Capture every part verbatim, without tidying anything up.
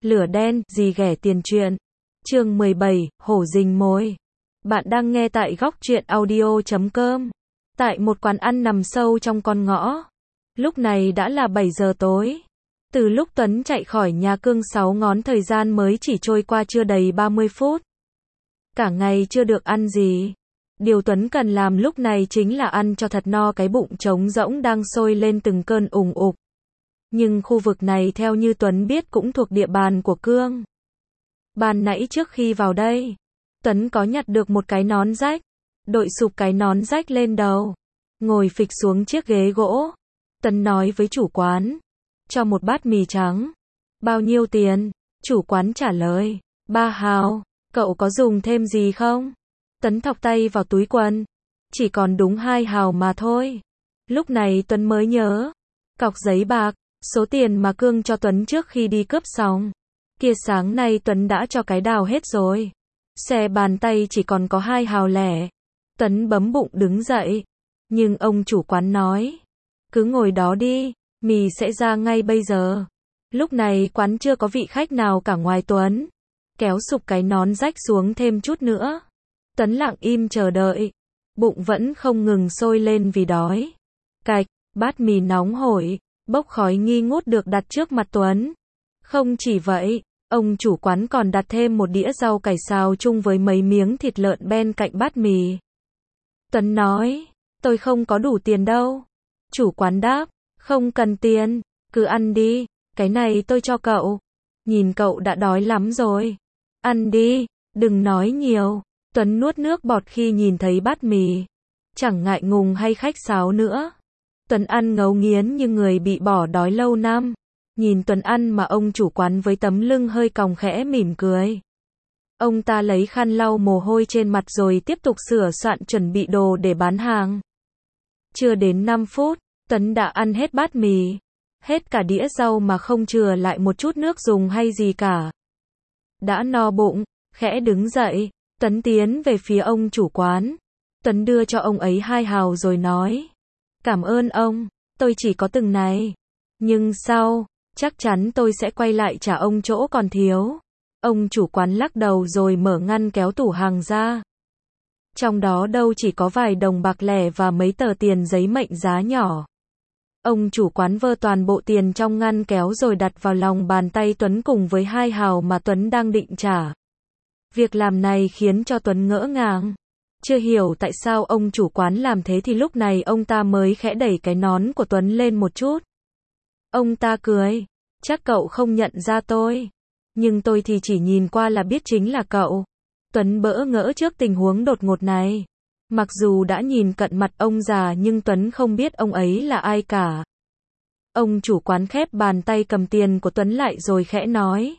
Lửa đen, gì ghẻ tiền truyện. Chương mười bảy, hổ rình mồi. Bạn đang nghe tại góc truyện audio chấm com. Tại một quán ăn nằm sâu trong con ngõ. Lúc này đã là bảy giờ tối. Từ lúc Tuấn chạy khỏi nhà Cương sáu ngón thời gian mới chỉ trôi qua chưa đầy ba mươi phút. Cả ngày chưa được ăn gì. Điều Tuấn cần làm lúc này chính là ăn cho thật no cái bụng trống rỗng đang sôi lên từng cơn ùng ục. Nhưng khu vực này theo như Tuấn biết cũng thuộc địa bàn của Cương. Ban nãy trước khi vào đây, Tuấn có nhặt được một cái nón rách, đội sụp cái nón rách lên đầu, ngồi phịch xuống chiếc ghế gỗ. Tuấn nói với chủ quán, cho một bát mì trắng. Bao nhiêu tiền? Chủ quán trả lời, ba hào. Cậu có dùng thêm gì không? Tuấn thọc tay vào túi quần, chỉ còn đúng hai hào mà thôi. Lúc này Tuấn mới nhớ, cọc giấy bạc, số tiền mà Cương cho Tuấn trước khi đi cướp xong. Kia sáng nay Tuấn đã cho cái đào hết rồi. Xe bàn tay chỉ còn có hai hào lẻ. Tuấn bấm bụng đứng dậy. Nhưng ông chủ quán nói, cứ ngồi đó đi, mì sẽ ra ngay bây giờ. Lúc này quán chưa có vị khách nào cả ngoài Tuấn. Kéo sụp cái nón rách xuống thêm chút nữa. Tuấn lặng im chờ đợi. Bụng vẫn không ngừng sôi lên vì đói. Cạch, bát mì nóng hổi, bốc khói nghi ngút được đặt trước mặt Tuấn. Không chỉ vậy, ông chủ quán còn đặt thêm một đĩa rau cải xào chung với mấy miếng thịt lợn bên cạnh bát mì. Tuấn nói, tôi không có đủ tiền đâu. Chủ quán đáp, không cần tiền, cứ ăn đi, cái này tôi cho cậu. Nhìn cậu đã đói lắm rồi. Ăn đi, đừng nói nhiều. Tuấn nuốt nước bọt khi nhìn thấy bát mì. Chẳng ngại ngùng hay khách sáo nữa. Tuấn ăn ngấu nghiến như người bị bỏ đói lâu năm. Nhìn Tuấn ăn mà ông chủ quán với tấm lưng hơi còng khẽ mỉm cười. Ông ta lấy khăn lau mồ hôi trên mặt rồi tiếp tục sửa soạn chuẩn bị đồ để bán hàng. Chưa đến năm phút, Tuấn đã ăn hết bát mì. Hết cả đĩa rau mà không chừa lại một chút nước dùng hay gì cả. Đã no bụng, khẽ đứng dậy, Tuấn tiến về phía ông chủ quán. Tuấn đưa cho ông ấy hai hào rồi nói, cảm ơn ông, tôi chỉ có từng này. Nhưng sau, chắc chắn tôi sẽ quay lại trả ông chỗ còn thiếu. Ông chủ quán lắc đầu rồi mở ngăn kéo tủ hàng ra. Trong đó đâu chỉ có vài đồng bạc lẻ và mấy tờ tiền giấy mệnh giá nhỏ. Ông chủ quán vơ toàn bộ tiền trong ngăn kéo rồi đặt vào lòng bàn tay Tuấn cùng với hai hào mà Tuấn đang định trả. Việc làm này khiến cho Tuấn ngỡ ngàng. Chưa hiểu tại sao ông chủ quán làm thế thì lúc này ông ta mới khẽ đẩy cái nón của Tuấn lên một chút. Ông ta cười, chắc cậu không nhận ra tôi. Nhưng tôi thì chỉ nhìn qua là biết chính là cậu. Tuấn bỡ ngỡ trước tình huống đột ngột này. Mặc dù đã nhìn cận mặt ông già nhưng Tuấn không biết ông ấy là ai cả. Ông chủ quán khép bàn tay cầm tiền của Tuấn lại rồi khẽ nói.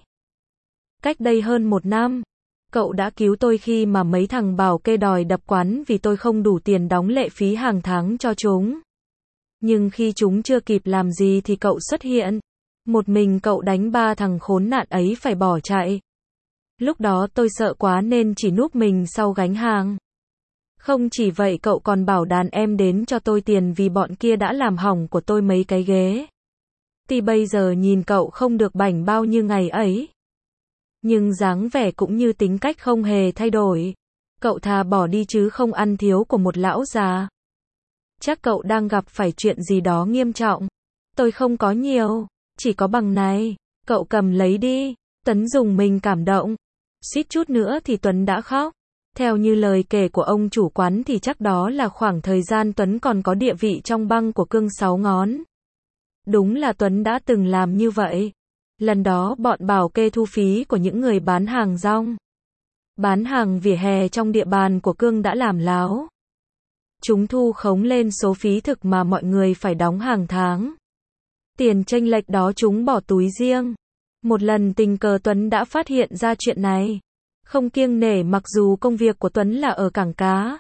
Cách đây hơn một năm, cậu đã cứu tôi khi mà mấy thằng bảo kê đòi đập quán vì tôi không đủ tiền đóng lệ phí hàng tháng cho chúng. Nhưng khi chúng chưa kịp làm gì thì cậu xuất hiện. Một mình cậu đánh ba thằng khốn nạn ấy phải bỏ chạy. Lúc đó tôi sợ quá nên chỉ núp mình sau gánh hàng. Không chỉ vậy cậu còn bảo đàn em đến cho tôi tiền vì bọn kia đã làm hỏng của tôi mấy cái ghế. Thì bây giờ nhìn cậu không được bảnh bao như ngày ấy. Nhưng dáng vẻ cũng như tính cách không hề thay đổi. Cậu thà bỏ đi chứ không ăn thiếu của một lão già. Chắc cậu đang gặp phải chuyện gì đó nghiêm trọng. Tôi không có nhiều, chỉ có bằng này. Cậu cầm lấy đi. Tuấn dùng mình cảm động. Suýt chút nữa thì Tuấn đã khóc. Theo như lời kể của ông chủ quán thì chắc đó là khoảng thời gian Tuấn còn có địa vị trong băng của Cương sáu ngón. Đúng là Tuấn đã từng làm như vậy. Lần đó bọn bảo kê thu phí của những người bán hàng rong. Bán hàng vỉa hè trong địa bàn của Cương đã làm láo. Chúng thu khống lên số phí thực mà mọi người phải đóng hàng tháng. Tiền chênh lệch đó chúng bỏ túi riêng. Một lần tình cờ Tuấn đã phát hiện ra chuyện này. Không kiêng nể mặc dù công việc của Tuấn là ở cảng cá.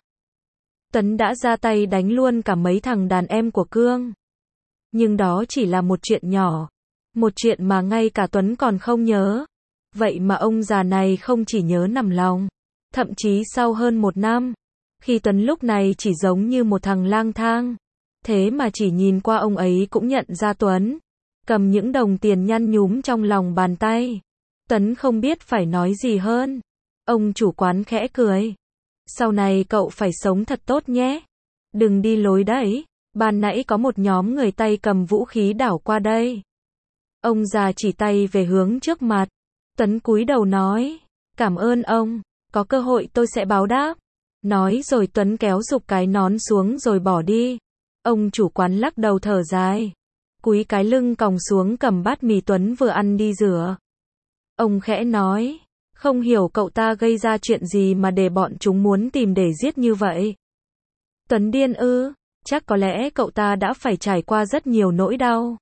Tuấn đã ra tay đánh luôn cả mấy thằng đàn em của Cương. Nhưng đó chỉ là một chuyện nhỏ. Một chuyện mà ngay cả Tuấn còn không nhớ. Vậy mà ông già này không chỉ nhớ nằm lòng. Thậm chí sau hơn một năm, khi Tuấn lúc này chỉ giống như một thằng lang thang. Thế mà chỉ nhìn qua ông ấy cũng nhận ra Tuấn. Cầm những đồng tiền nhăn nhúm trong lòng bàn tay. Tuấn không biết phải nói gì hơn. Ông chủ quán khẽ cười. Sau này cậu phải sống thật tốt nhé. Đừng đi lối đấy. Ban nãy có một nhóm người tay cầm vũ khí đảo qua đây. Ông già chỉ tay về hướng trước mặt. Tuấn cúi đầu nói. Cảm ơn ông. Có cơ hội tôi sẽ báo đáp. Nói rồi Tuấn kéo giục cái nón xuống rồi bỏ đi. Ông chủ quán lắc đầu thở dài. Cúi cái lưng còng xuống cầm bát mì Tuấn vừa ăn đi rửa. Ông khẽ nói. Không hiểu cậu ta gây ra chuyện gì mà để bọn chúng muốn tìm để giết như vậy. Tuấn điên ư? Chắc có lẽ cậu ta đã phải trải qua rất nhiều nỗi đau.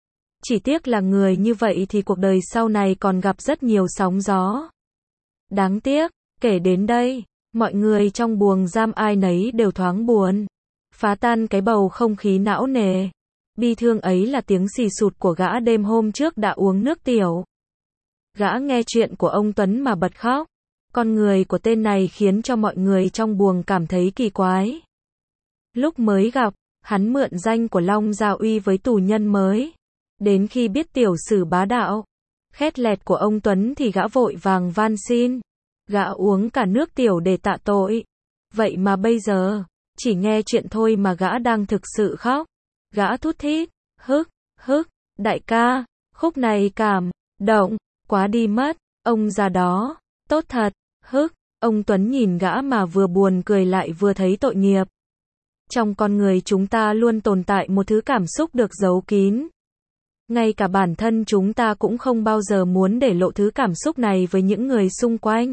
Chỉ tiếc là người như vậy thì cuộc đời sau này còn gặp rất nhiều sóng gió. Đáng tiếc, kể đến đây, mọi người trong buồng giam ai nấy đều thoáng buồn. Phá tan cái bầu không khí não nề. Bi thương ấy là tiếng xì sụt của gã đêm hôm trước đã uống nước tiểu. Gã nghe chuyện của ông Tuấn mà bật khóc. Con người của tên này khiến cho mọi người trong buồng cảm thấy kỳ quái. Lúc mới gặp, hắn mượn danh của Long Gia Uy với tù nhân mới. Đến khi biết tiểu sử bá đạo, khét lẹt của ông Tuấn thì gã vội vàng van xin. Gã uống cả nước tiểu để tạ tội. Vậy mà bây giờ, chỉ nghe chuyện thôi mà gã đang thực sự khóc. Gã thút thít, hức, hức, đại ca, khúc này cảm động, quá đi mất, ông già đó, tốt thật, hức, ông Tuấn nhìn gã mà vừa buồn cười lại vừa thấy tội nghiệp. Trong con người chúng ta luôn tồn tại một thứ cảm xúc được giấu kín. Ngay cả bản thân chúng ta cũng không bao giờ muốn để lộ thứ cảm xúc này với những người xung quanh.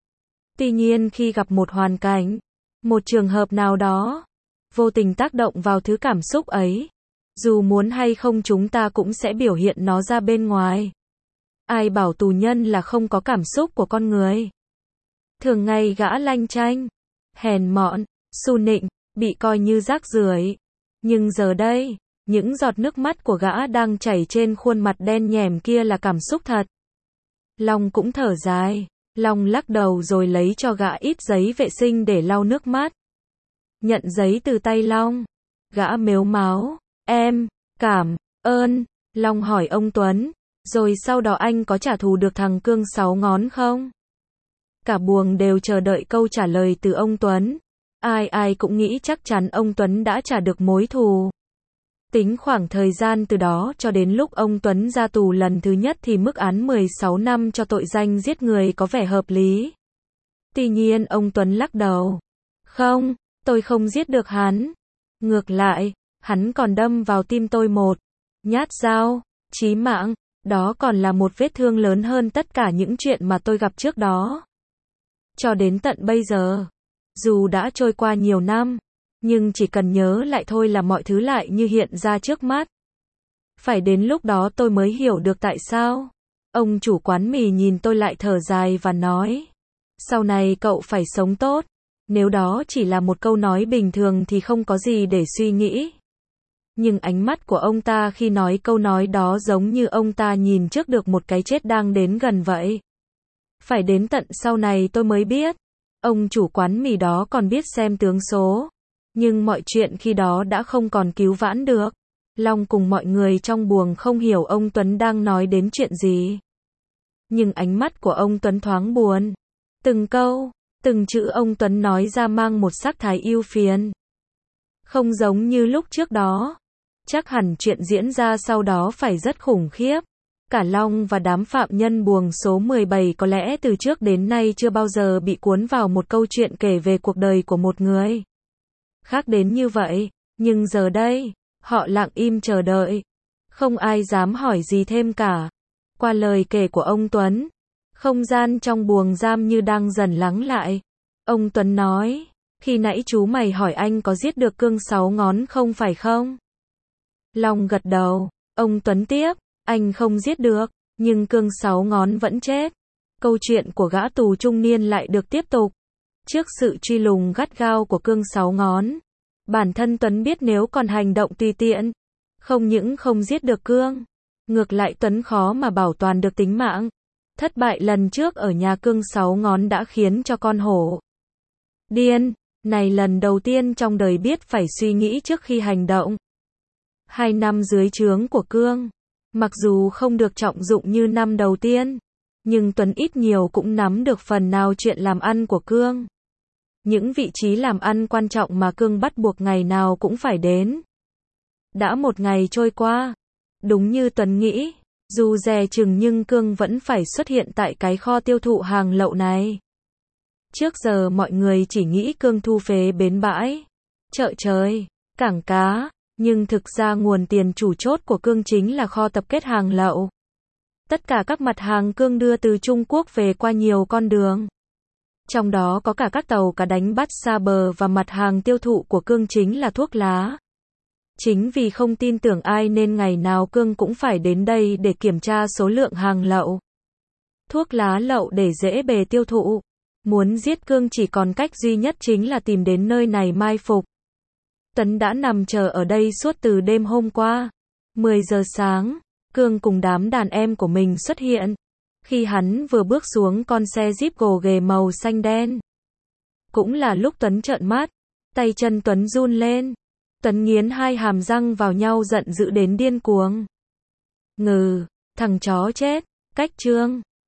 Tuy nhiên khi gặp một hoàn cảnh, một trường hợp nào đó, vô tình tác động vào thứ cảm xúc ấy, dù muốn hay không chúng ta cũng sẽ biểu hiện nó ra bên ngoài. Ai bảo tù nhân là không có cảm xúc của con người. Thường ngày gã lanh chanh, hèn mọn, xu nịnh, bị coi như rác rưởi. Nhưng giờ đây, những giọt nước mắt của gã đang chảy trên khuôn mặt đen nhẻm kia là cảm xúc thật. Long cũng thở dài. Long lắc đầu rồi lấy cho gã ít giấy vệ sinh để lau nước mắt. Nhận giấy từ tay Long. Gã mếu máo. Em, cảm, ơn. Long hỏi ông Tuấn. Rồi sau đó anh có trả thù được thằng Cương sáu ngón không? Cả buồng đều chờ đợi câu trả lời từ ông Tuấn. Ai ai cũng nghĩ chắc chắn ông Tuấn đã trả được mối thù. Tính khoảng thời gian từ đó cho đến lúc ông Tuấn ra tù lần thứ nhất thì mức án mười sáu năm cho tội danh giết người có vẻ hợp lý. Tuy nhiên ông Tuấn lắc đầu. Không, tôi không giết được hắn. Ngược lại, hắn còn đâm vào tim tôi một nhát dao, chí mạng. Đó còn là một vết thương lớn hơn tất cả những chuyện mà tôi gặp trước đó. Cho đến tận bây giờ, dù đã trôi qua nhiều năm, nhưng chỉ cần nhớ lại thôi là mọi thứ lại như hiện ra trước mắt. Phải đến lúc đó tôi mới hiểu được tại sao. Ông chủ quán mì nhìn tôi lại thở dài và nói. Sau này cậu phải sống tốt. Nếu đó chỉ là một câu nói bình thường thì không có gì để suy nghĩ. Nhưng ánh mắt của ông ta khi nói câu nói đó giống như ông ta nhìn trước được một cái chết đang đến gần vậy. Phải đến tận sau này tôi mới biết. Ông chủ quán mì đó còn biết xem tướng số. Nhưng mọi chuyện khi đó đã không còn cứu vãn được. Long cùng mọi người trong buồng không hiểu ông Tuấn đang nói đến chuyện gì. Nhưng ánh mắt của ông Tuấn thoáng buồn. Từng câu, từng chữ ông Tuấn nói ra mang một sắc thái ưu phiền. Không giống như lúc trước đó. Chắc hẳn chuyện diễn ra sau đó phải rất khủng khiếp. Cả Long và đám phạm nhân buồng số mười bảy có lẽ từ trước đến nay chưa bao giờ bị cuốn vào một câu chuyện kể về cuộc đời của một người khác đến như vậy. Nhưng giờ đây, họ lặng im chờ đợi. Không ai dám hỏi gì thêm cả. Qua lời kể của ông Tuấn, không gian trong buồng giam như đang dần lắng lại. Ông Tuấn nói, khi nãy chú mày hỏi anh có giết được Cương sáu ngón không phải không? Long gật đầu. Ông Tuấn tiếp, anh không giết được, nhưng Cương sáu ngón vẫn chết. Câu chuyện của gã tù trung niên lại được tiếp tục. Trước sự truy lùng gắt gao của Cương sáu ngón, bản thân Tuấn biết nếu còn hành động tùy tiện, không những không giết được Cương, ngược lại Tuấn khó mà bảo toàn được tính mạng. Thất bại lần trước ở nhà Cương sáu ngón đã khiến cho con hổ điên này lần đầu tiên trong đời biết phải suy nghĩ trước khi hành động. Hai năm dưới trướng của Cương, mặc dù không được trọng dụng như năm đầu tiên, Nhưng Tuấn ít nhiều cũng nắm được phần nào chuyện làm ăn của Cương. Những vị trí làm ăn quan trọng mà Cương bắt buộc ngày nào cũng phải đến. Đã một ngày trôi qua. Đúng như Tuấn nghĩ, dù dè chừng nhưng Cương vẫn phải xuất hiện tại cái kho tiêu thụ hàng lậu này. Trước giờ mọi người chỉ nghĩ Cương thu phế bến bãi, chợ trời, cảng cá, nhưng thực ra nguồn tiền chủ chốt của Cương chính là kho tập kết hàng lậu. Tất cả các mặt hàng Cương đưa từ Trung Quốc về qua nhiều con đường. Trong đó có cả các tàu cá đánh bắt xa bờ và mặt hàng tiêu thụ của Cương chính là thuốc lá. Chính vì không tin tưởng ai nên ngày nào Cương cũng phải đến đây để kiểm tra số lượng hàng lậu. Thuốc lá lậu để dễ bề tiêu thụ. Muốn giết Cương chỉ còn cách duy nhất chính là tìm đến nơi này mai phục. Tuấn đã nằm chờ ở đây suốt từ đêm hôm qua. mười giờ sáng, Cương cùng đám đàn em của mình xuất hiện. Khi hắn vừa bước xuống con xe Jeep gồ ghề màu xanh đen. Cũng là lúc Tuấn trợn mắt, tay chân Tuấn run lên. Tuấn nghiến hai hàm răng vào nhau giận dữ đến điên cuồng. Ngừ, thằng chó chết, cách Trương.